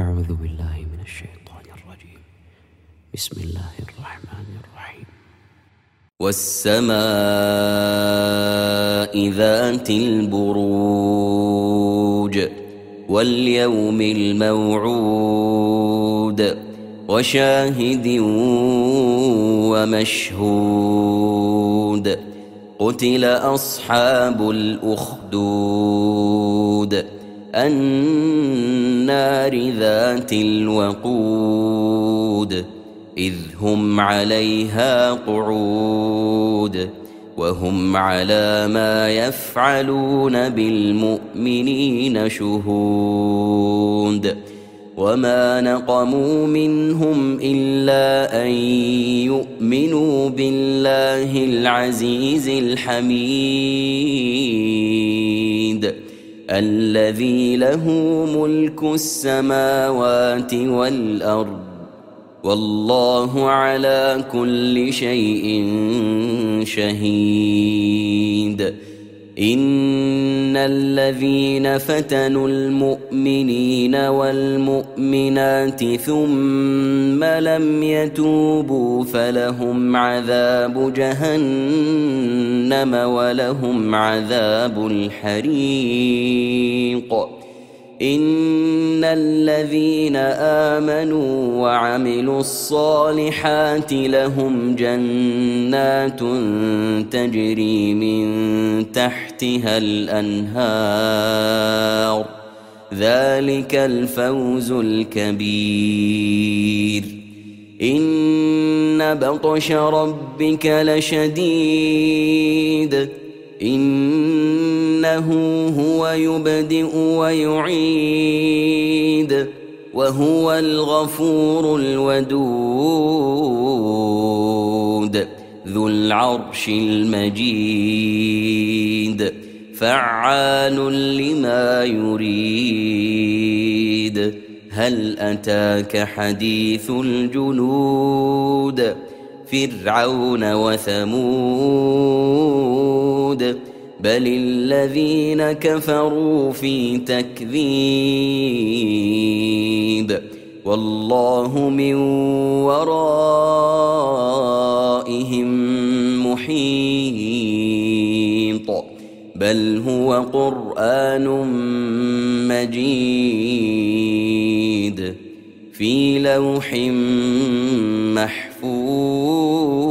أعوذ بالله من الشيطان الرجيم. بسم الله الرحمن الرحيم. والسماء ذات البروج واليوم الموعود وشاهد ومشهود قتل أصحاب الأخدود النار ذات الوقود إذ هم عليها قعود وهم على ما يفعلون بالمؤمنين شهود وما نقموا منهم إلا أن يؤمنوا بالله العزيز الحميد الذي له ملك السماوات والأرض والله على كل شيء شهيد. إن الذين فتنوا المؤمنين والمؤمنات ثم لم يتوبوا فلهم عذاب جهنم ولهم عذاب الحريق. إن الذين آمنوا وعملوا الصالحات لهم جنات تجري من تحتها الأنهار ذلك الفوز الكبير. إن بطش ربك لشديد إنه هو يبدئ ويعيد وهو الغفور الودود ذو العرش المجيد فعال لما يريد. هل أتاك حديث الجنود فرعون وثمود بل الذين كفروا في تكذيب والله من ورائهم محيط بل هو قرآن مجيد في لوح محفوظ.